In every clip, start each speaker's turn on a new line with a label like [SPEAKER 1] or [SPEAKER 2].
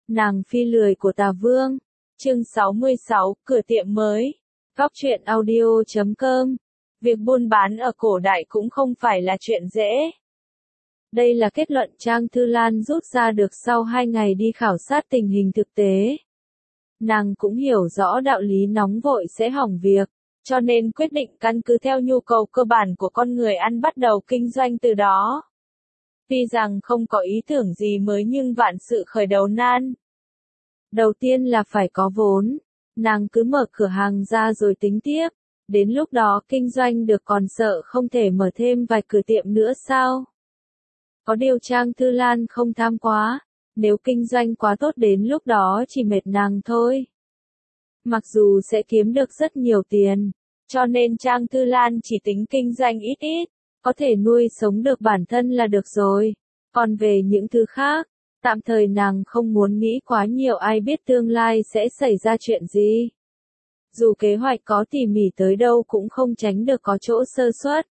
[SPEAKER 1] Nàng phi lười của Tà Vương. Chương 66, cửa tiệm mới. Góc truyện audio.com. Việc buôn bán ở cổ đại cũng không phải là chuyện dễ. Đây là kết luận Trang Thư Lan rút ra được sau 2 ngày đi khảo sát tình hình thực tế. Nàng cũng hiểu rõ đạo lý nóng vội sẽ hỏng việc, cho nên quyết định căn cứ theo nhu cầu cơ bản của con người ăn bắt đầu kinh doanh từ đó. Tuy rằng không có ý tưởng gì mới nhưng vạn sự khởi đầu nan. Đầu tiên là phải có vốn, nàng cứ mở cửa hàng ra rồi tính tiếp, đến lúc đó kinh doanh được còn sợ không thể mở thêm vài cửa tiệm nữa sao? Có điều Trang Thư Lan không tham quá, nếu kinh doanh quá tốt đến lúc đó chỉ mệt nàng thôi. Mặc dù sẽ kiếm được rất nhiều tiền, cho nên Trang Thư Lan chỉ tính kinh doanh ít ít, có thể nuôi sống được bản thân là được rồi. Còn về những thứ khác, tạm thời nàng không muốn nghĩ quá nhiều, ai biết tương lai sẽ xảy ra chuyện gì. Dù kế hoạch có tỉ mỉ tới đâu cũng không tránh được có chỗ sơ suất.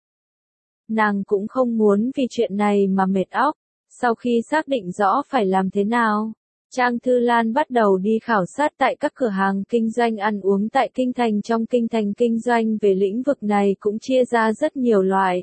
[SPEAKER 1] Nàng cũng không muốn vì chuyện này mà mệt óc. Sau khi xác định rõ phải làm thế nào, Trang Thư Lan bắt đầu đi khảo sát tại các cửa hàng kinh doanh ăn uống tại Kinh Thành. Trong Kinh Thành kinh doanh về lĩnh vực này cũng chia ra rất nhiều loại.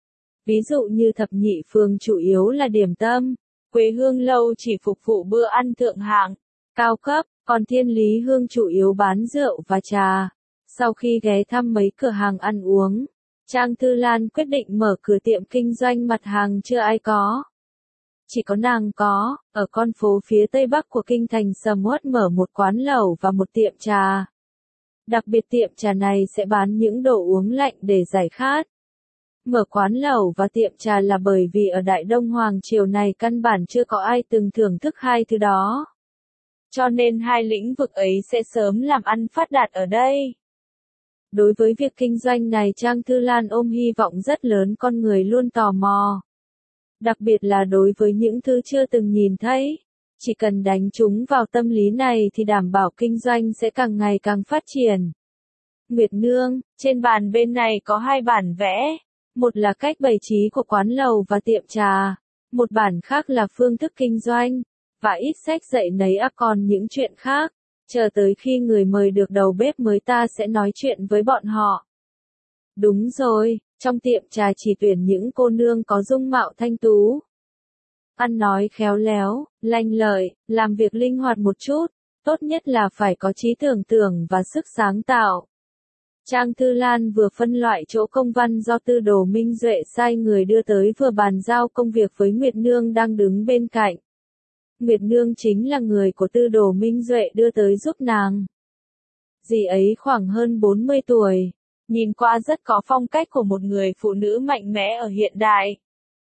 [SPEAKER 1] Ví dụ như Thập Nhị Phường chủ yếu là điểm tâm, Quế Hương Lâu chỉ phục vụ bữa ăn thượng hạng, cao cấp, còn Thiên Lý Hương chủ yếu bán rượu và trà. Sau khi ghé thăm mấy cửa hàng ăn uống, Trang Thư Lan quyết định mở cửa tiệm kinh doanh mặt hàng chưa ai có. Chỉ có nàng có, ở con phố phía tây bắc của Kinh Thành sầm uất mở một quán lẩu và một tiệm trà. Đặc biệt tiệm trà này sẽ bán những đồ uống lạnh để giải khát. Mở quán lẩu và tiệm trà là bởi vì ở Đại Đông Hoàng triều này căn bản chưa có ai từng thưởng thức hai thứ đó. Cho nên hai lĩnh vực ấy sẽ sớm làm ăn phát đạt ở đây. Đối với việc kinh doanh này Trang Thư Lan ôm hy vọng rất lớn, con người luôn tò mò. Đặc biệt là đối với những thứ chưa từng nhìn thấy. Chỉ cần đánh chúng vào tâm lý này thì đảm bảo kinh doanh sẽ càng ngày càng phát triển. Nguyệt Nương, trên bàn bên này có 2 bản vẽ. Một là cách bày trí của quán lầu và tiệm trà. Một bản khác là phương thức kinh doanh. Và ít sách dạy nấy còn những chuyện khác. Chờ tới khi người mời được đầu bếp mới ta sẽ nói chuyện với bọn họ. Đúng rồi, trong tiệm trà chỉ tuyển những cô nương có dung mạo thanh tú. Ăn nói khéo léo, lanh lợi, làm việc linh hoạt một chút, tốt nhất là phải có trí tưởng tượng và sức sáng tạo. Trang Thư Lan vừa phân loại chỗ công văn do Tư Đồ Minh Duệ sai người đưa tới vừa bàn giao công việc với Nguyệt Nương đang đứng bên cạnh. Nguyệt Nương chính là người của Tư Đồ Minh Duệ đưa tới giúp nàng. Dì ấy khoảng hơn 40 tuổi, nhìn qua rất có phong cách của một người phụ nữ mạnh mẽ ở hiện đại.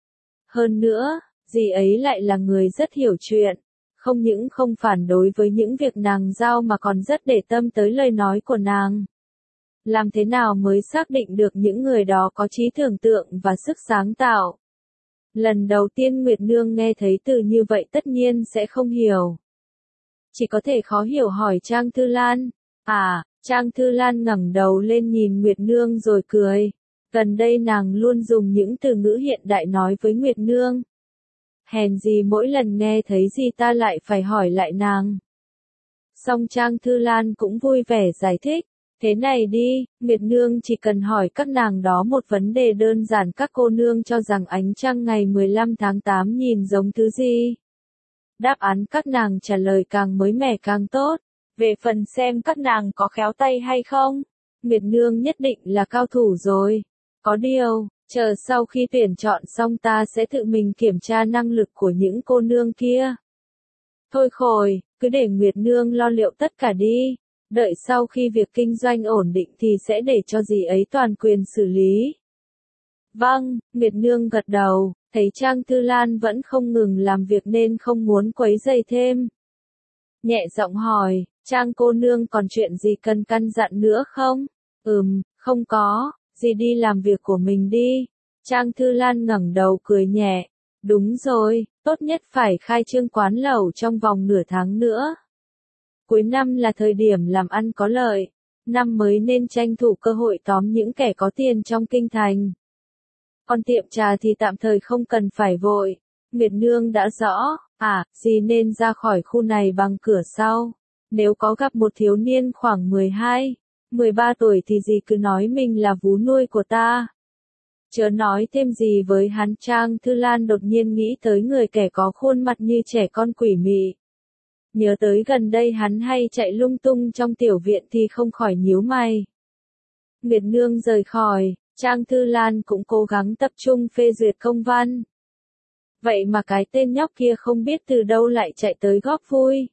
[SPEAKER 1] Hơn nữa, dì ấy lại là người rất hiểu chuyện, không những không phản đối với những việc nàng giao mà còn rất để tâm tới lời nói của nàng. Làm thế nào mới xác định được những người đó có trí tưởng tượng và sức sáng tạo? Lần đầu tiên Nguyệt Nương nghe thấy từ như vậy tất nhiên sẽ không hiểu. Chỉ có thể khó hiểu hỏi Trang Thư Lan. Trang Thư Lan ngẩng đầu lên nhìn Nguyệt Nương rồi cười. Gần đây nàng luôn dùng những từ ngữ hiện đại nói với Nguyệt Nương. Hèn gì mỗi lần nghe thấy gì ta lại phải hỏi lại nàng. Song Trang Thư Lan cũng vui vẻ giải thích. Thế này đi, Nguyệt Nương chỉ cần hỏi các nàng đó một vấn đề đơn giản, các cô nương cho rằng ánh trăng ngày 15 tháng 8 nhìn giống thứ gì? Đáp án các nàng trả lời càng mới mẻ càng tốt. Về phần xem các nàng có khéo tay hay không, Nguyệt Nương nhất định là cao thủ rồi. Có điều, chờ sau khi tuyển chọn xong ta sẽ tự mình kiểm tra năng lực của những cô nương kia. Thôi khồi, cứ để Nguyệt Nương lo liệu tất cả đi. Đợi sau khi việc kinh doanh ổn định thì sẽ để cho dì ấy toàn quyền xử lý. Vâng, Nguyệt Nương gật đầu, thấy Trang Thư Lan vẫn không ngừng làm việc nên không muốn quấy rầy thêm. Nhẹ giọng hỏi, Trang cô nương còn chuyện gì cần căn dặn nữa không? Không có, dì đi làm việc của mình đi. Trang Thư Lan ngẩng đầu cười nhẹ. Đúng rồi, tốt nhất phải khai trương quán lẩu trong vòng nửa tháng nữa. Cuối năm là thời điểm làm ăn có lợi, năm mới nên tranh thủ cơ hội tóm những kẻ có tiền trong Kinh Thành. Còn tiệm trà thì tạm thời không cần phải vội. Nguyệt Nương đã rõ, gì nên ra khỏi khu này bằng cửa sau. Nếu có gặp một thiếu niên khoảng 12, 13 tuổi thì dì cứ nói mình là vú nuôi của ta. Chớ nói thêm gì với hắn. Trang Thư Lan đột nhiên nghĩ tới người kẻ có khuôn mặt như trẻ con quỷ mị. Nhớ tới gần đây hắn hay chạy lung tung trong tiểu viện thì không khỏi nhíu mày. Nguyệt Nương rời khỏi, Trang Thư Lan cũng cố gắng tập trung phê duyệt công văn. Vậy mà cái tên nhóc kia không biết từ đâu lại chạy tới góp vui.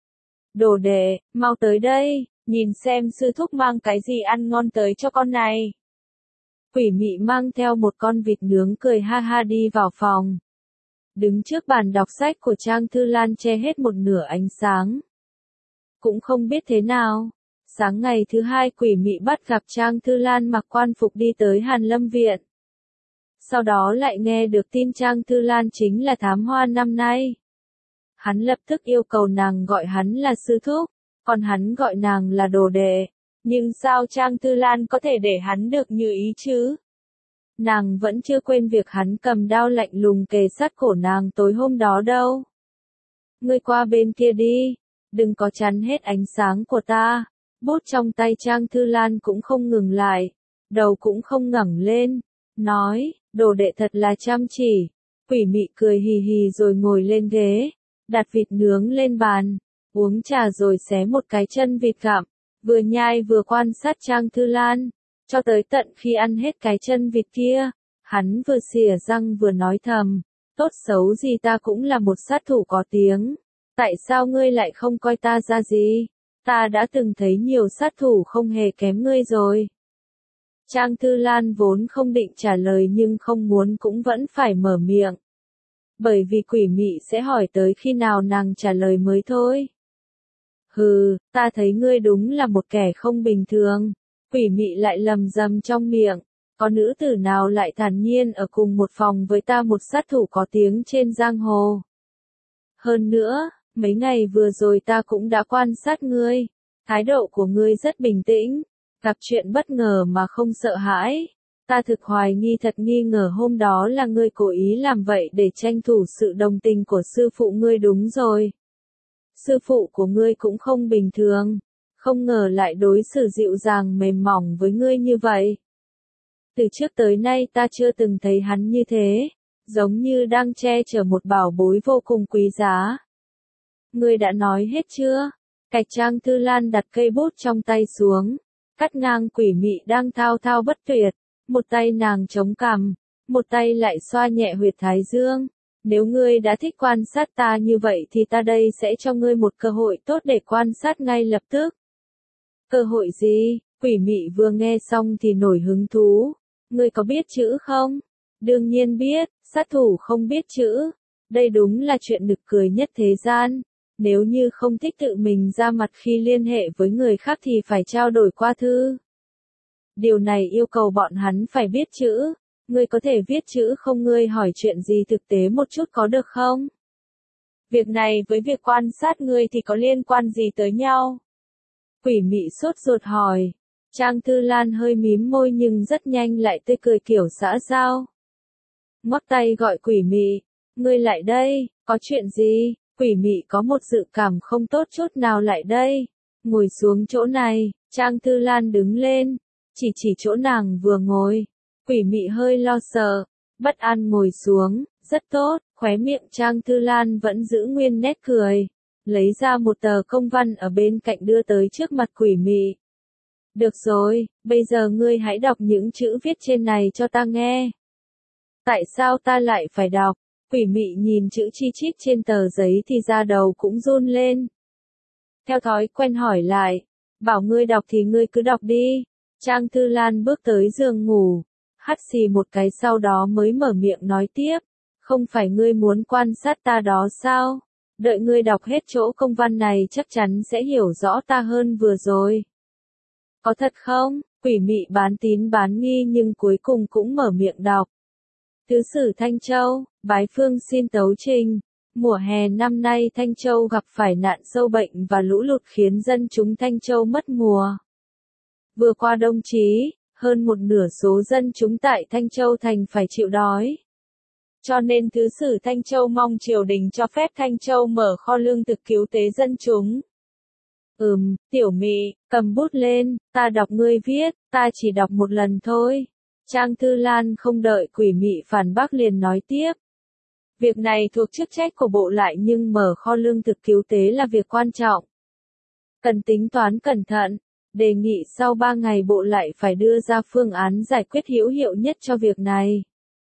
[SPEAKER 1] Đồ đệ, mau tới đây, nhìn xem sư thúc mang cái gì ăn ngon tới cho con này. Quỷ mị mang theo một con vịt nướng cười ha ha đi vào phòng. Đứng trước bàn đọc sách của Trang Thư Lan che hết một nửa ánh sáng. Cũng không biết thế nào. Sáng ngày thứ hai quỷ mị bắt gặp Trang Thư Lan mặc quan phục đi tới Hàn Lâm Viện. Sau đó lại nghe được tin Trang Thư Lan chính là thám hoa năm nay. Hắn lập tức yêu cầu nàng gọi hắn là sư thúc, còn hắn gọi nàng là đồ đệ. Nhưng sao Trang Thư Lan có thể để hắn được như ý chứ? Nàng vẫn chưa quên việc hắn cầm đao lạnh lùng kề sát cổ nàng tối hôm đó đâu. Ngươi qua bên kia đi, đừng có chắn hết ánh sáng của ta. Bút trong tay Trang Thư Lan cũng không ngừng lại, đầu cũng không ngẩng lên, nói, đồ đệ thật là chăm chỉ. Quỷ mị cười hì hì rồi ngồi lên ghế, đặt vịt nướng lên bàn, uống trà rồi xé một cái chân vịt gặm, vừa nhai vừa quan sát Trang Thư Lan, cho tới tận khi ăn hết cái chân vịt kia, hắn vừa xỉa răng vừa nói thầm, tốt xấu gì ta cũng là một sát thủ có tiếng, tại sao ngươi lại không coi ta ra gì? Ta đã từng thấy nhiều sát thủ không hề kém ngươi rồi. Trang Thư Lan vốn không định trả lời nhưng không muốn cũng vẫn phải mở miệng. Bởi vì quỷ mị sẽ hỏi tới khi nào nàng trả lời mới thôi. Hừ, ta thấy ngươi đúng là một kẻ không bình thường. Quỷ mị lại lầm rầm trong miệng. Có nữ tử nào lại thản nhiên ở cùng một phòng với ta, một sát thủ có tiếng trên giang hồ. Hơn nữa, mấy ngày vừa rồi ta cũng đã quan sát ngươi. Thái độ của ngươi rất bình tĩnh. Gặp chuyện bất ngờ mà không sợ hãi. Ta thực hoài nghi, thật nghi ngờ hôm đó là ngươi cố ý làm vậy để tranh thủ sự đồng tình của sư phụ ngươi. Đúng rồi. Sư phụ của ngươi cũng không bình thường. Không ngờ lại đối xử dịu dàng mềm mỏng với ngươi như vậy. Từ trước tới nay ta chưa từng thấy hắn như thế. Giống như đang che chở một bảo bối vô cùng quý giá. Ngươi đã nói hết chưa? Cạch Trang Thư Lan đặt cây bút trong tay xuống. Cắt ngang quỷ mị đang thao thao bất tuyệt. Một tay nàng chống cằm, một tay lại xoa nhẹ huyệt thái dương. Nếu ngươi đã thích quan sát ta như vậy thì ta đây sẽ cho ngươi một cơ hội tốt để quan sát ngay lập tức. Cơ hội gì? Quỷ mị vừa nghe xong thì nổi hứng thú. Ngươi có biết chữ không? Đương nhiên biết, sát thủ không biết chữ. Đây đúng là chuyện nực cười nhất thế gian. Nếu như không thích tự mình ra mặt khi liên hệ với người khác thì phải trao đổi qua thư. Điều này yêu cầu bọn hắn phải biết chữ. Ngươi có thể viết chữ không? Ngươi hỏi chuyện gì thực tế một chút có được không? Việc này với việc quan sát ngươi thì có liên quan gì tới nhau? Quỷ mị sốt ruột hỏi. Trang Thư Lan hơi mím môi nhưng rất nhanh lại tươi cười kiểu xã giao. Ngoắc tay gọi quỷ mị. Ngươi lại đây, có chuyện gì? Quỷ mị có một dự cảm không tốt chút nào. Lại đây, ngồi xuống chỗ này. Trang Thư Lan đứng lên, chỉ chỗ nàng vừa ngồi. Quỷ mị hơi lo sợ, bất an ngồi xuống. Rất tốt, khóe miệng Trang Thư Lan vẫn giữ nguyên nét cười. Lấy ra một tờ công văn ở bên cạnh đưa tới trước mặt quỷ mị. Được rồi, bây giờ ngươi hãy đọc những chữ viết trên này cho ta nghe. Tại sao ta lại phải đọc? Quỷ mị nhìn chữ chi chít trên tờ giấy thì da đầu cũng run lên. Theo thói quen hỏi lại. Bảo ngươi đọc thì ngươi cứ đọc đi. Trang Thư Lan bước tới giường ngủ. Hắt xì một cái sau đó mới mở miệng nói tiếp. Không phải ngươi muốn quan sát ta đó sao? Đợi ngươi đọc hết chỗ công văn này chắc chắn sẽ hiểu rõ ta hơn vừa rồi. Có thật không? Quỷ mị bán tín bán nghi nhưng cuối cùng cũng mở miệng đọc. Thứ sử Thanh Châu, bái phương xin tấu trình. Mùa hè năm nay Thanh Châu gặp phải nạn sâu bệnh và lũ lụt khiến dân chúng Thanh Châu mất mùa. Vừa qua Đông Chí, hơn một nửa số dân chúng tại Thanh Châu thành phải chịu đói. Cho nên Thứ sử Thanh Châu mong triều đình cho phép Thanh Châu mở kho lương thực cứu tế dân chúng. Tiểu Mị, cầm bút lên, ta đọc ngươi viết, ta chỉ đọc một lần thôi. Trang Thư Lan không đợi Quỷ Mị phản bác liền nói tiếp. Việc này thuộc chức trách của bộ lại nhưng mở kho lương thực cứu tế là việc quan trọng. Cần tính toán cẩn thận, đề nghị sau 3 ngày bộ lại phải đưa ra phương án giải quyết hữu hiệu nhất cho việc này.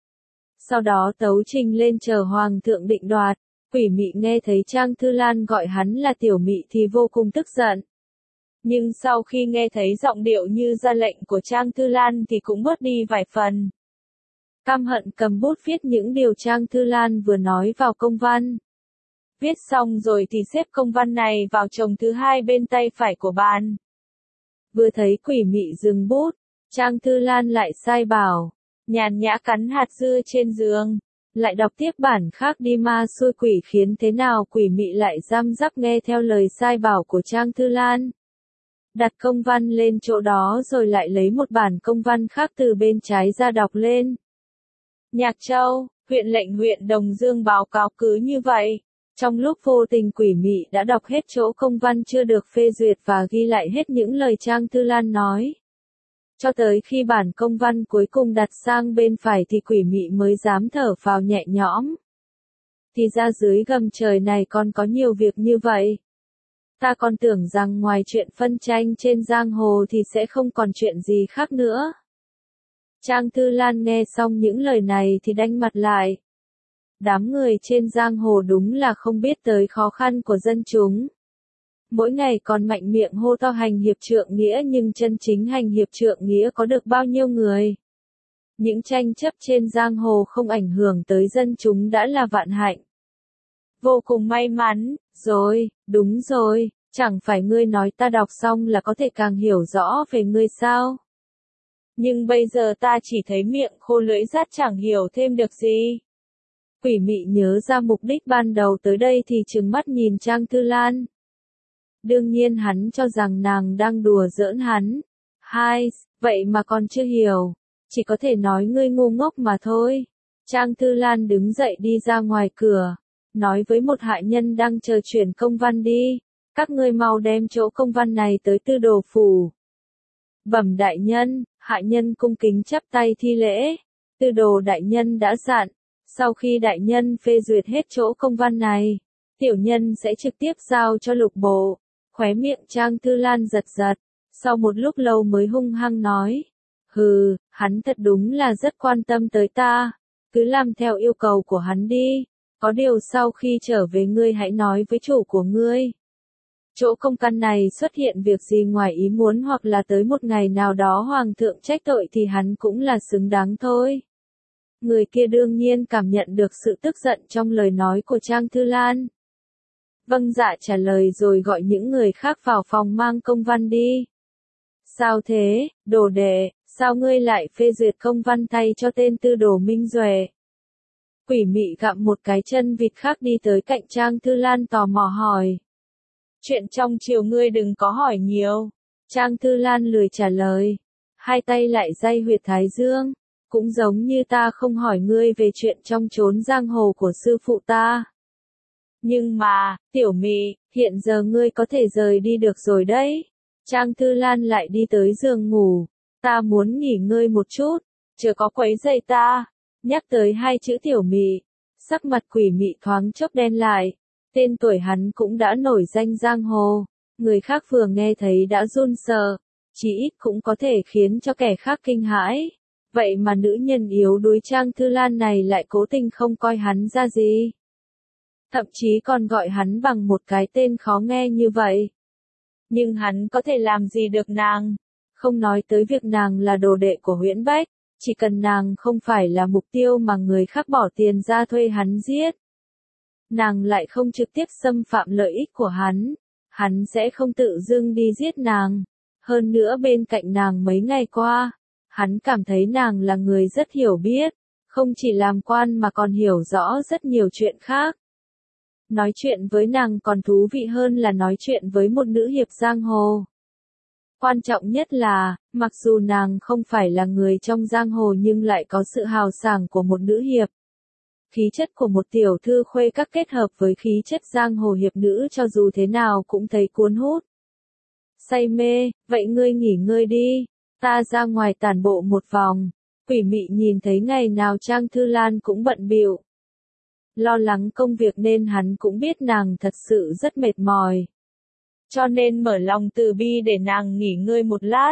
[SPEAKER 1] Sau đó tấu trình lên chờ Hoàng thượng định đoạt. Quỷ Mị nghe thấy Trang Thư Lan gọi hắn là Tiểu Mị thì vô cùng tức giận. Nhưng sau khi nghe thấy giọng điệu như ra lệnh của Trang Thư Lan thì cũng bớt đi vài phần. Căm hận cầm bút viết những điều Trang Thư Lan vừa nói vào công văn. Viết xong rồi thì xếp công văn này vào chồng thứ hai bên tay phải của bàn. Vừa thấy Quỷ Mị dừng bút, Trang Thư Lan lại sai bảo, nhàn nhã cắn hạt dưa trên giường. Lại đọc tiếp bản khác đi ma xui quỷ khiến thế nào Quỷ Mị lại răm rắp nghe theo lời sai bảo của Trang Thư Lan. Đặt công văn lên chỗ đó rồi lại lấy một bản công văn khác từ bên trái ra đọc lên. Nhạc Châu, huyện lệnh huyện Đồng Dương báo cáo cứ như vậy. Trong lúc vô tình Quỷ Mị đã đọc hết chỗ công văn chưa được phê duyệt và ghi lại hết những lời Trang Thư Lan nói. Cho tới khi bản công văn cuối cùng đặt sang bên phải thì Quỷ Mị mới dám thở phào nhẹ nhõm. Thì ra dưới gầm trời này còn có nhiều việc như vậy. Ta còn tưởng rằng ngoài chuyện phân tranh trên giang hồ thì sẽ không còn chuyện gì khác nữa. Trang Thư Lan nghe xong những lời này thì đanh mặt lại. Đám người trên giang hồ đúng là không biết tới khó khăn của dân chúng. Mỗi ngày còn mạnh miệng hô to hành hiệp trượng nghĩa nhưng chân chính hành hiệp trượng nghĩa có được bao nhiêu người. Những tranh chấp trên giang hồ không ảnh hưởng tới dân chúng đã là vạn hạnh. Vô cùng may mắn, rồi, đúng rồi, chẳng phải ngươi nói ta đọc xong là có thể càng hiểu rõ về ngươi sao? Nhưng bây giờ ta chỉ thấy miệng khô lưỡi rát chẳng hiểu thêm được gì. Quỷ Mị nhớ ra mục đích ban đầu tới đây thì trừng mắt nhìn Trang Thư Lan. Đương nhiên hắn cho rằng nàng đang đùa giỡn hắn. Vậy mà còn chưa hiểu. Chỉ có thể nói ngươi ngu ngốc mà thôi. Trang Thư Lan đứng dậy đi ra ngoài cửa. Nói với một hạ nhân đang chờ chuyển công văn đi. Các ngươi mau đem chỗ công văn này tới Tư Đồ phủ. Bẩm đại nhân, hạ nhân cung kính chắp tay thi lễ. Tư Đồ đại nhân đã dặn. Sau khi đại nhân phê duyệt hết chỗ công văn này, tiểu nhân sẽ trực tiếp giao cho lục bộ. Khóe miệng Trang Thư Lan giật giật, sau một lúc lâu mới hung hăng nói. Hắn thật đúng là rất quan tâm tới ta. Cứ làm theo yêu cầu của hắn đi. Có điều sau khi trở về ngươi hãy nói với chủ của ngươi. Chỗ công căn này xuất hiện việc gì ngoài ý muốn hoặc là tới một ngày nào đó hoàng thượng trách tội thì hắn cũng là xứng đáng thôi. Người kia đương nhiên cảm nhận được sự tức giận trong lời nói của Trang Thư Lan. Vâng dạ trả lời rồi gọi những người khác vào phòng mang công văn đi. Sao thế, đồ đệ, sao ngươi lại phê duyệt công văn thay cho tên Tư Đồ Minh Duệ? Quỷ Mị gặm một cái chân vịt khác đi tới cạnh Trang Thư Lan tò mò hỏi. Chuyện trong triều ngươi đừng có hỏi nhiều. Trang Thư Lan lười trả lời. Hai tay lại day huyệt thái dương. Cũng giống như ta không hỏi ngươi về chuyện trong chốn giang hồ của sư phụ ta. Nhưng mà, Tiểu Mị, hiện giờ ngươi có thể rời đi được rồi đấy. Trang Thư Lan lại đi tới giường ngủ. Ta muốn nghỉ ngơi một chút, chớ có quấy rầy ta. Nhắc tới hai chữ Tiểu Mị, sắc mặt Quỷ Mị thoáng chốc đen lại. Tên tuổi hắn cũng đã nổi danh giang hồ. Người khác vừa nghe thấy đã run sợ, chỉ ít cũng có thể khiến cho kẻ khác kinh hãi. Vậy mà nữ nhân yếu đuối Trang Thư Lan này lại cố tình không coi hắn ra gì. Thậm chí còn gọi hắn bằng một cái tên khó nghe như vậy. Nhưng hắn có thể làm gì được nàng? Không nói tới việc nàng là đồ đệ của Huyễn Bách, chỉ cần nàng không phải là mục tiêu mà người khác bỏ tiền ra thuê hắn giết. Nàng lại không trực tiếp xâm phạm lợi ích của hắn sẽ không tự dưng đi giết nàng. Hơn nữa bên cạnh nàng mấy ngày qua, hắn cảm thấy nàng là người rất hiểu biết, không chỉ làm quan mà còn hiểu rõ rất nhiều chuyện khác. Nói chuyện với nàng còn thú vị hơn là nói chuyện với một nữ hiệp giang hồ. Quan trọng nhất là, mặc dù nàng không phải là người trong giang hồ nhưng lại có sự hào sảng của một nữ hiệp. Khí chất của một tiểu thư khuê các kết hợp với khí chất giang hồ hiệp nữ cho dù thế nào cũng thấy cuốn hút. Say mê, vậy ngươi nghỉ ngơi đi, ta ra ngoài tản bộ một vòng. Quỷ mị nhìn thấy ngày nào Trang Thư Lan cũng bận bịu. Lo lắng công việc nên hắn cũng biết nàng thật sự rất mệt mỏi. Cho nên mở lòng từ bi để nàng nghỉ ngơi một lát.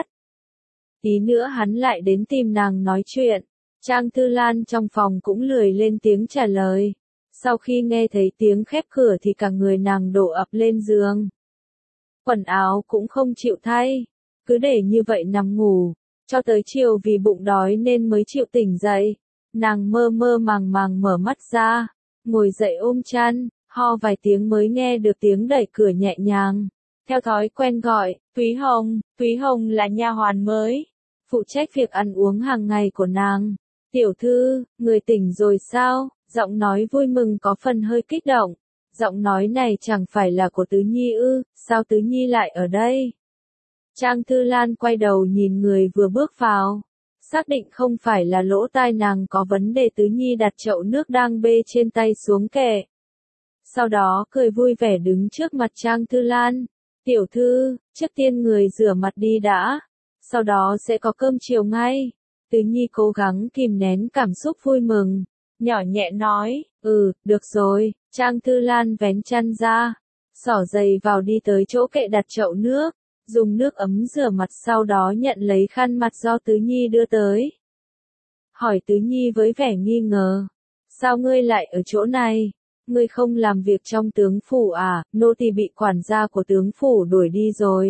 [SPEAKER 1] Tí nữa hắn lại đến tìm nàng nói chuyện. Trang Thư Lan trong phòng cũng lười lên tiếng trả lời. Sau khi nghe thấy tiếng khép cửa thì cả người nàng đổ ập lên giường. Quần áo cũng không chịu thay, cứ để như vậy nằm ngủ, cho tới chiều vì bụng đói nên mới chịu tỉnh dậy. Nàng mơ mơ màng màng mở mắt ra, ngồi dậy ôm chăn, ho vài tiếng mới nghe được tiếng đẩy cửa nhẹ nhàng. Theo thói quen gọi, Thúy Hồng là nha hoàn mới, phụ trách việc ăn uống hàng ngày của nàng. Tiểu thư, người tỉnh rồi sao? Giọng nói vui mừng có phần hơi kích động. Giọng nói này chẳng phải là của Tứ Nhi ư, sao Tứ Nhi lại ở đây? Trang Thư Lan quay đầu nhìn người vừa bước vào. Xác định không phải là lỗ tai nàng có vấn đề. Tứ Nhi đặt chậu nước đang bê trên tay xuống kệ. Sau đó cười vui vẻ đứng trước mặt Trang Thư Lan. Tiểu thư, trước tiên người rửa mặt đi đã. Sau đó sẽ có cơm chiều ngay. Tứ Nhi cố gắng kìm nén cảm xúc vui mừng. Nhỏ nhẹ nói, được rồi. Trang Thư Lan vén chăn ra, xỏ giày vào đi tới chỗ kệ đặt chậu nước, dùng nước ấm rửa mặt sau đó nhận lấy khăn mặt do Tứ Nhi đưa tới. Hỏi Tứ Nhi với vẻ nghi ngờ, sao ngươi lại ở chỗ này? Ngươi không làm việc trong tướng phủ à? Nô tỳ bị quản gia của tướng phủ đuổi đi rồi.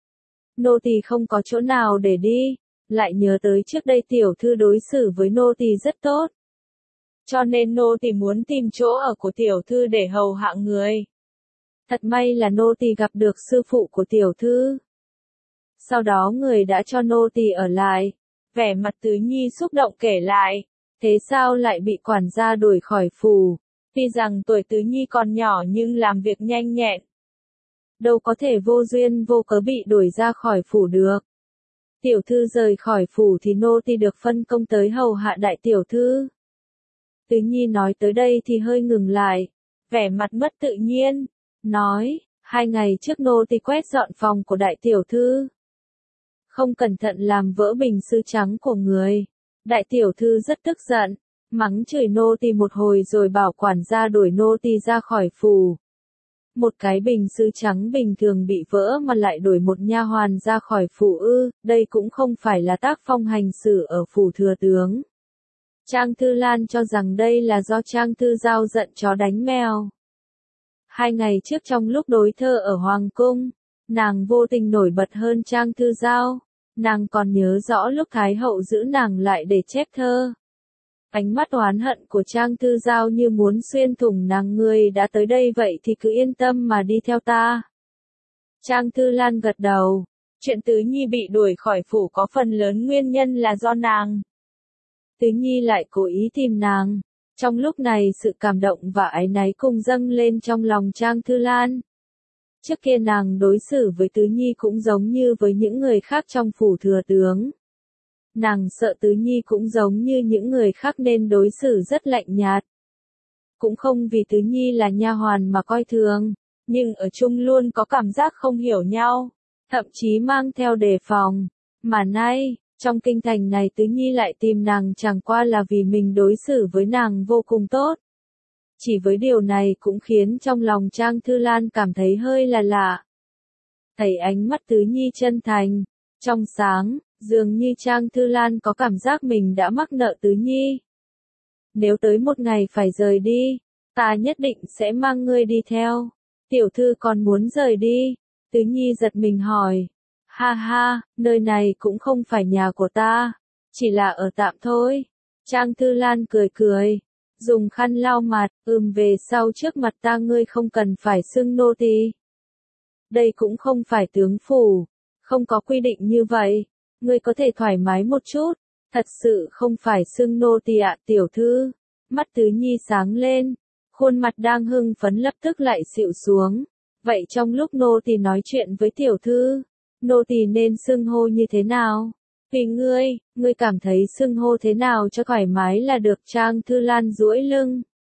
[SPEAKER 1] Nô tỳ không có chỗ nào để đi, lại nhớ tới trước đây tiểu thư đối xử với nô tỳ rất tốt. Cho nên nô tỳ muốn tìm chỗ ở của tiểu thư để hầu hạ người. Thật may là nô tỳ gặp được sư phụ của tiểu thư. Sau đó người đã cho nô tỳ ở lại. Vẻ mặt Tứ Nhi xúc động kể lại. Thế sao lại bị quản gia đuổi khỏi phủ? Tuy rằng tuổi Tứ Nhi còn nhỏ nhưng làm việc nhanh nhẹn. Đâu có thể vô duyên vô cớ bị đuổi ra khỏi phủ được. Tiểu thư rời khỏi phủ thì nô tỳ được phân công tới hầu hạ đại tiểu thư. Tứ Nhi nói tới đây thì hơi ngừng lại, vẻ mặt mất tự nhiên, nói, 2 ngày trước nô tỳ quét dọn phòng của đại tiểu thư. Không cẩn thận làm vỡ bình sứ trắng của người. Đại tiểu thư rất tức giận, mắng chửi nô tỳ một hồi rồi bảo quản gia đuổi nô tỳ ra khỏi phủ. Một cái bình sứ trắng bình thường bị vỡ mà lại đuổi một nha hoàn ra khỏi phủ ư, đây cũng không phải là tác phong hành xử ở phủ thừa tướng. Trang Thư Lan cho rằng đây là do Trang Thư Giao giận chó đánh mèo. 2 ngày trước trong lúc đối thơ ở Hoàng Cung, nàng vô tình nổi bật hơn Trang Thư Giao. Nàng còn nhớ rõ lúc Thái Hậu giữ nàng lại để chép thơ. Ánh mắt oán hận của Trang Thư Giao như muốn xuyên thủng nàng, người đã tới đây vậy thì cứ yên tâm mà đi theo ta. Trang Thư Lan gật đầu. Chuyện Tứ Nhi bị đuổi khỏi phủ có phần lớn nguyên nhân là do nàng. Tứ Nhi lại cố ý tìm nàng. Trong lúc này sự cảm động và áy náy cùng dâng lên trong lòng Trang Thư Lan. Trước kia nàng đối xử với Tứ Nhi cũng giống như với những người khác trong phủ thừa tướng. Nàng sợ Tứ Nhi cũng giống như những người khác nên đối xử rất lạnh nhạt. Cũng không vì Tứ Nhi là nha hoàn mà coi thường, nhưng ở chung luôn có cảm giác không hiểu nhau, thậm chí mang theo đề phòng. Mà nay, trong kinh thành này Tứ Nhi lại tìm nàng chẳng qua là vì mình đối xử với nàng vô cùng tốt. Chỉ với điều này cũng khiến trong lòng Trang Thư Lan cảm thấy hơi là lạ. Thấy ánh mắt Tứ Nhi chân thành, trong sáng, dường như Trang Thư Lan có cảm giác mình đã mắc nợ Tứ Nhi. Nếu tới một ngày phải rời đi, ta nhất định sẽ mang ngươi đi theo. Tiểu thư còn muốn rời đi? Tứ Nhi giật mình hỏi. Ha ha, nơi này cũng không phải nhà của ta, chỉ là ở tạm thôi. Trang Thư Lan cười cười, dùng khăn lau mặt, về sau trước mặt ta ngươi không cần phải xưng nô tỳ. Đây cũng không phải tướng phủ, không có quy định như vậy, ngươi có thể thoải mái một chút, thật sự không phải xưng nô tỳ ạ. Tiểu thư. Mắt Tứ Nhi sáng lên, khuôn mặt đang hưng phấn lập tức lại xịu xuống. Vậy trong lúc nô tỳ nói chuyện với tiểu thư, nô tỳ nên xưng hô như thế nào? Vì ngươi cảm thấy xưng hô thế nào cho thoải mái là được. Trang Thư Lan duỗi lưng,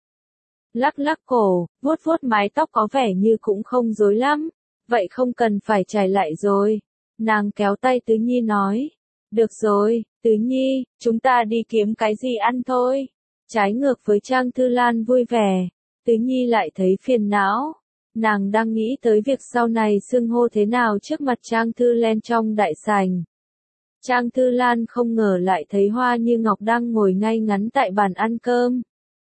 [SPEAKER 1] lắc lắc cổ, vuốt vuốt mái tóc có vẻ như cũng không rối lắm. Vậy không cần phải chải lại rồi. Nàng kéo tay Tứ Nhi nói. Được rồi, Tứ Nhi, chúng ta đi kiếm cái gì ăn thôi. Trái ngược với Trang Thư Lan vui vẻ, Tứ Nhi lại thấy phiền não. Nàng đang nghĩ tới việc sau này xưng hô thế nào trước mặt Trang Thư Lan trong đại sảnh. Trang Thư Lan không ngờ lại thấy Hoa Như Ngọc đang ngồi ngay ngắn tại bàn ăn cơm.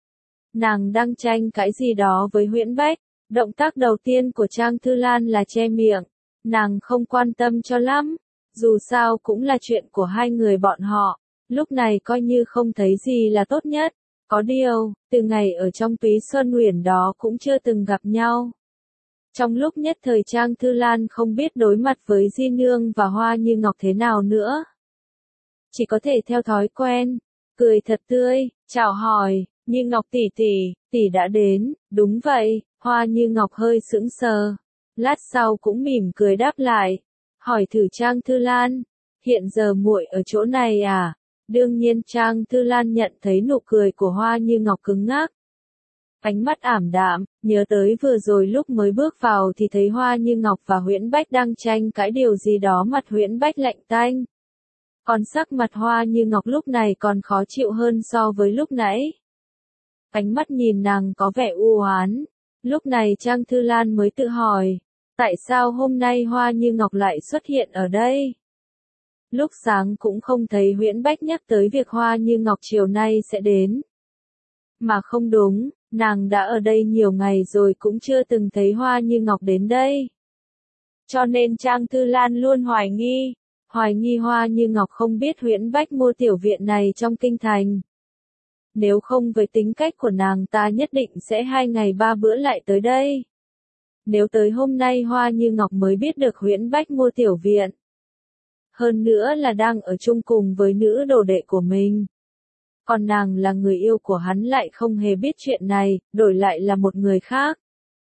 [SPEAKER 1] Nàng đang tranh cãi gì đó với Huyễn Bách. Động tác đầu tiên của Trang Thư Lan là che miệng. Nàng không quan tâm cho lắm. Dù sao cũng là chuyện của hai người bọn họ. Lúc này coi như không thấy gì là tốt nhất. Có điều, từ ngày ở trong Túy Xuân Uyển đó cũng chưa từng gặp nhau. Trong lúc nhất thời Trang Thư Lan không biết đối mặt với Di Nương và Hoa Như Ngọc thế nào nữa. Chỉ có thể theo thói quen, cười thật tươi, chào hỏi, Như Ngọc tỷ tỷ đã đến, đúng vậy, Hoa Như Ngọc hơi sững sờ. Lát sau cũng mỉm cười đáp lại, hỏi thử Trang Thư Lan, hiện giờ muội ở chỗ này à? Đương nhiên Trang Thư Lan nhận thấy nụ cười của Hoa Như Ngọc cứng ngắc. Ánh mắt ảm đạm, nhớ tới vừa rồi lúc mới bước vào thì thấy Hoa Như Ngọc và Huyễn Bách đang tranh cãi điều gì đó, mặt Huyễn Bách lạnh tanh. Còn sắc mặt Hoa Như Ngọc lúc này còn khó chịu hơn so với lúc nãy. Ánh mắt nhìn nàng có vẻ u oán. Lúc này Trang Thư Lan mới tự hỏi, tại sao hôm nay Hoa Như Ngọc lại xuất hiện ở đây? Lúc sáng cũng không thấy Huyễn Bách nhắc tới việc Hoa Như Ngọc chiều nay sẽ đến. Mà không đúng, nàng đã ở đây nhiều ngày rồi cũng chưa từng thấy Hoa Như Ngọc đến đây. Cho nên Trang Thư Lan luôn hoài nghi Hoa Như Ngọc không biết Huyễn Bách mua tiểu viện này trong kinh thành. Nếu không với tính cách của nàng ta nhất định sẽ 2 ngày 3 bữa lại tới đây. Nếu tới hôm nay Hoa Như Ngọc mới biết được Huyễn Bách mua tiểu viện. Hơn nữa là đang ở chung cùng với nữ đồ đệ của mình. Còn nàng là người yêu của hắn lại không hề biết chuyện này, đổi lại là một người khác.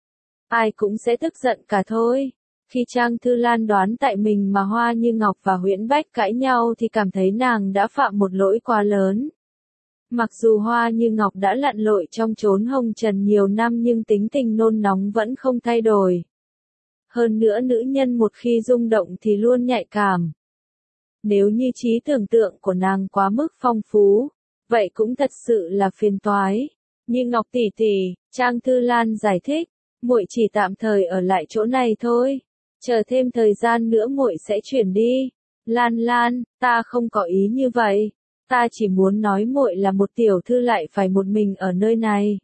[SPEAKER 1] Ai cũng sẽ tức giận cả thôi. Khi Trang Thư Lan đoán tại mình mà Hoa Như Ngọc và Huyễn Bách cãi nhau thì cảm thấy nàng đã phạm một lỗi quá lớn. Mặc dù Hoa Như Ngọc đã lặn lội trong chốn hồng trần nhiều năm nhưng tính tình nôn nóng vẫn không thay đổi. Hơn nữa nữ nhân một khi rung động thì luôn nhạy cảm. Nếu như trí tưởng tượng của nàng quá mức phong phú, vậy cũng thật sự là phiền toái. Như Ngọc tỷ tỷ, Trang Thư Lan giải thích, muội chỉ tạm thời ở lại chỗ này thôi. Chờ thêm thời gian nữa muội sẽ chuyển đi. Lan Lan, ta không có ý như vậy. Ta chỉ muốn nói muội là một tiểu thư lại phải một mình ở nơi này.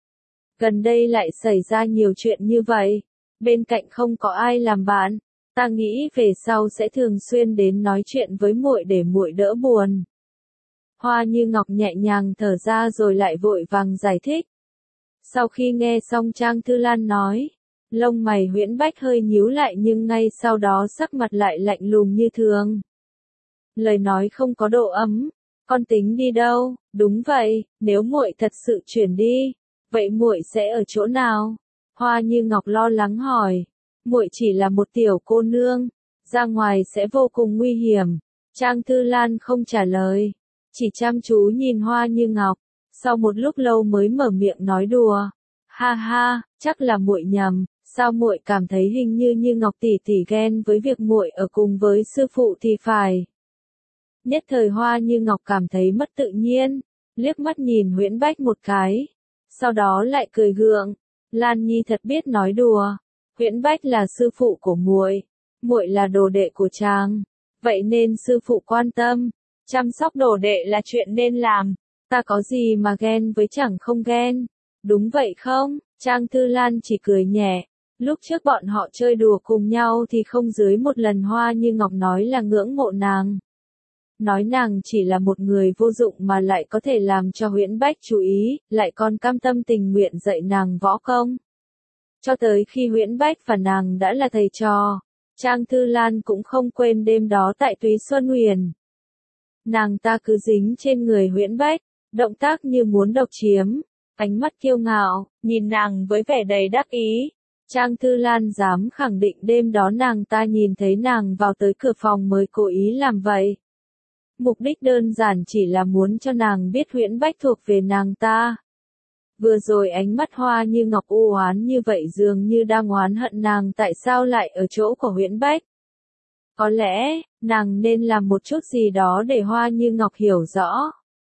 [SPEAKER 1] Gần đây lại xảy ra nhiều chuyện như vậy. Bên cạnh không có ai làm bạn. Ta nghĩ về sau sẽ thường xuyên đến nói chuyện với muội để muội đỡ buồn. Hoa Như Ngọc nhẹ nhàng thở ra rồi lại vội vàng giải thích. Sau khi nghe xong Trang Thư Lan nói, lông mày Huyễn Bách hơi nhíu lại nhưng ngay sau đó sắc mặt lại lạnh lùng như thường. Lời nói không có độ ấm, con tính đi đâu? Đúng vậy, nếu muội thật sự chuyển đi, vậy muội sẽ ở chỗ nào? Hoa Như Ngọc lo lắng hỏi. Muội chỉ là một tiểu cô nương, ra ngoài sẽ vô cùng nguy hiểm. Trang Thư Lan không trả lời, chỉ chăm chú nhìn Hoa Như Ngọc, sau một lúc lâu mới mở miệng nói đùa. Ha ha, chắc là muội nhầm, sao muội cảm thấy hình như Ngọc tỷ tỷ ghen với việc muội ở cùng với sư phụ thì phải. Nhất thời Hoa Như Ngọc cảm thấy mất tự nhiên, liếc mắt nhìn Huyễn Bách một cái, sau đó lại cười gượng. Lan Nhi thật biết nói đùa. Huyễn Bách là sư phụ của muội, muội là đồ đệ của chàng, vậy nên sư phụ quan tâm, chăm sóc đồ đệ là chuyện nên làm, ta có gì mà ghen với chẳng không ghen, đúng vậy không? Trang Thư Lan chỉ cười nhẹ, lúc trước bọn họ chơi đùa cùng nhau thì không dưới một lần Hoa Như Ngọc nói là ngưỡng mộ nàng. Nói nàng chỉ là một người vô dụng mà lại có thể làm cho Huyễn Bách chú ý, lại còn cam tâm tình nguyện dạy nàng võ công. Cho tới khi Huyễn Bách và nàng đã là thầy trò, Trang Thư Lan cũng không quên đêm đó tại Túy Xuân Uyển. Nàng ta cứ dính trên người Huyễn Bách, động tác như muốn độc chiếm, ánh mắt kiêu ngạo, nhìn nàng với vẻ đầy đắc ý. Trang Thư Lan dám khẳng định đêm đó nàng ta nhìn thấy nàng vào tới cửa phòng mới cố ý làm vậy. Mục đích đơn giản chỉ là muốn cho nàng biết Huyễn Bách thuộc về nàng ta. Vừa rồi ánh mắt Hoa Như Ngọc u oán như vậy dường như đang oán hận nàng tại sao lại ở chỗ của Huyễn Bách. Có lẽ, nàng nên làm một chút gì đó để Hoa Như Ngọc hiểu rõ.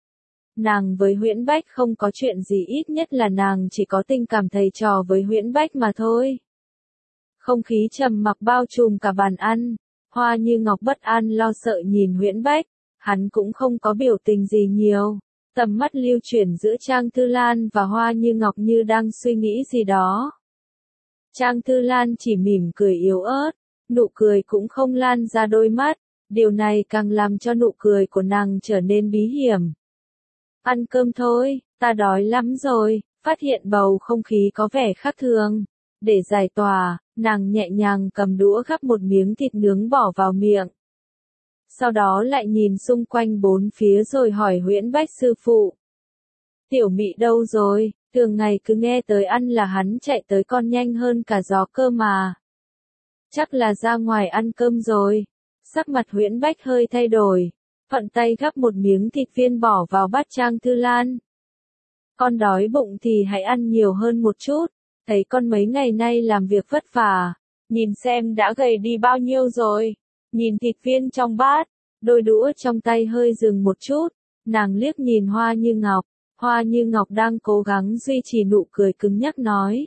[SPEAKER 1] Nàng với Huyễn Bách không có chuyện gì, ít nhất là nàng chỉ có tình cảm thầy trò với Huyễn Bách mà thôi. Không khí trầm mặc bao trùm cả bàn ăn, Hoa Như Ngọc bất an lo sợ nhìn Huyễn Bách, hắn cũng không có biểu tình gì nhiều. Tầm mắt lưu chuyển giữa Trang Thư Lan và Hoa Như Ngọc như đang suy nghĩ gì đó. Trang Thư Lan chỉ mỉm cười yếu ớt, nụ cười cũng không lan ra đôi mắt, điều này càng làm cho nụ cười của nàng trở nên bí hiểm. Ăn cơm thôi, ta đói lắm rồi, phát hiện bầu không khí có vẻ khác thường. Để giải tỏa, nàng nhẹ nhàng cầm đũa gắp một miếng thịt nướng bỏ vào miệng. Sau đó lại nhìn xung quanh bốn phía rồi hỏi Huyễn Bách sư phụ. Tiểu Mị đâu rồi, thường ngày cứ nghe tới ăn là hắn chạy tới còn nhanh hơn cả gió cơ mà. Chắc là ra ngoài ăn cơm rồi. Sắc mặt Huyễn Bách hơi thay đổi, thuận tay gắp một miếng thịt viên bỏ vào bát Trang Thư Lan. Con đói bụng thì hãy ăn nhiều hơn một chút, thấy con mấy ngày nay làm việc vất vả, nhìn xem đã gầy đi bao nhiêu rồi. Nhìn thịt viên trong bát, đôi đũa trong tay hơi dừng một chút, nàng liếc nhìn Hoa Như Ngọc. Hoa Như Ngọc đang cố gắng duy trì nụ cười cứng nhắc nói.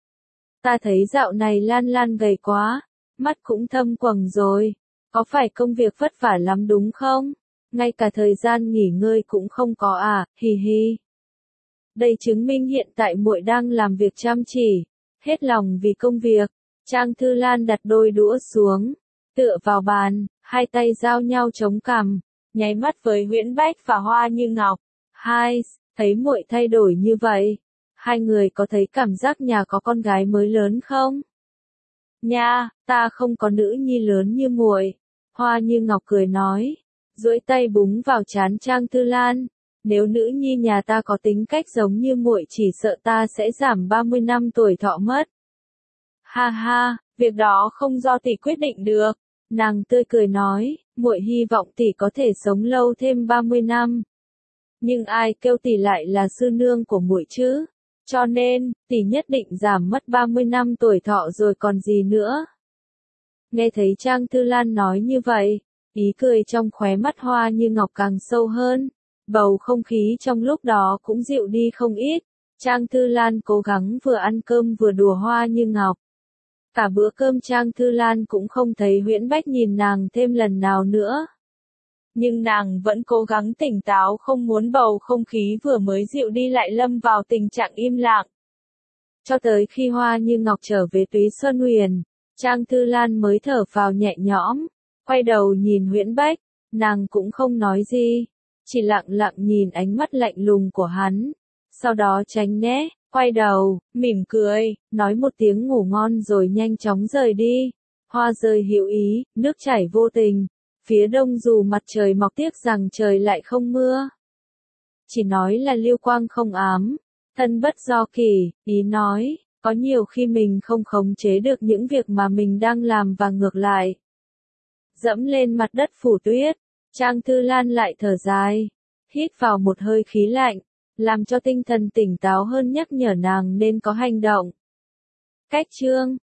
[SPEAKER 1] Ta thấy dạo này Lan Lan gầy quá, mắt cũng thâm quầng rồi, có phải công việc vất vả lắm đúng không? Ngay cả thời gian nghỉ ngơi cũng không có à, hì hì. Đây chứng minh hiện tại muội đang làm việc chăm chỉ, hết lòng vì công việc. Trang Thư Lan đặt đôi đũa xuống, tựa vào bàn, hai tay giao nhau chống cằm, nháy mắt với Huyễn Bách và Hoa Như Ngọc. Hai, thấy muội thay đổi như vậy, hai người có thấy cảm giác nhà có con gái mới lớn không? Nha, ta không có nữ nhi lớn như muội. Hoa Như Ngọc cười nói, duỗi tay búng vào trán Trang Thư Lan. Nếu nữ nhi nhà ta có tính cách giống như muội chỉ sợ ta sẽ giảm 30 năm tuổi thọ mất. Ha ha, việc đó không do tỷ quyết định được. Nàng tươi cười nói, muội hy vọng tỷ có thể sống lâu thêm 30 năm. Nhưng ai kêu tỷ lại là sư nương của muội chứ? Cho nên, tỷ nhất định giảm mất 30 năm tuổi thọ rồi còn gì nữa. Nghe thấy Trang Thư Lan nói như vậy, ý cười trong khóe mắt Hoa Như Ngọc càng sâu hơn. Bầu không khí trong lúc đó cũng dịu đi không ít. Trang Thư Lan cố gắng vừa ăn cơm vừa đùa Hoa Như Ngọc. Cả bữa cơm Trang Thư Lan cũng không thấy Huyễn Bách nhìn nàng thêm lần nào nữa. Nhưng nàng vẫn cố gắng tỉnh táo, không muốn bầu không khí vừa mới dịu đi lại lâm vào tình trạng im lặng. Cho tới khi Hoa Như Ngọc trở về Túy Xuân Huyền, Trang Thư Lan mới thở phào nhẹ nhõm, quay đầu nhìn Huyễn Bách, nàng cũng không nói gì, chỉ lặng lặng nhìn ánh mắt lạnh lùng của hắn, sau đó tránh né, quay đầu, mỉm cười, nói một tiếng ngủ ngon rồi nhanh chóng rời đi. Hoa rơi hữu ý, nước chảy vô tình. Phía đông dù mặt trời mọc tiếc rằng trời lại không mưa. Chỉ nói là lưu quang không ám, thân bất do kỳ, ý nói, có nhiều khi mình không khống chế được những việc mà mình đang làm và ngược lại. Dẫm lên mặt đất phủ tuyết, Trang Thư Lan lại thở dài, hít vào một hơi khí lạnh, làm cho tinh thần tỉnh táo hơn nhắc nhở nàng nên có hành động. Cách chương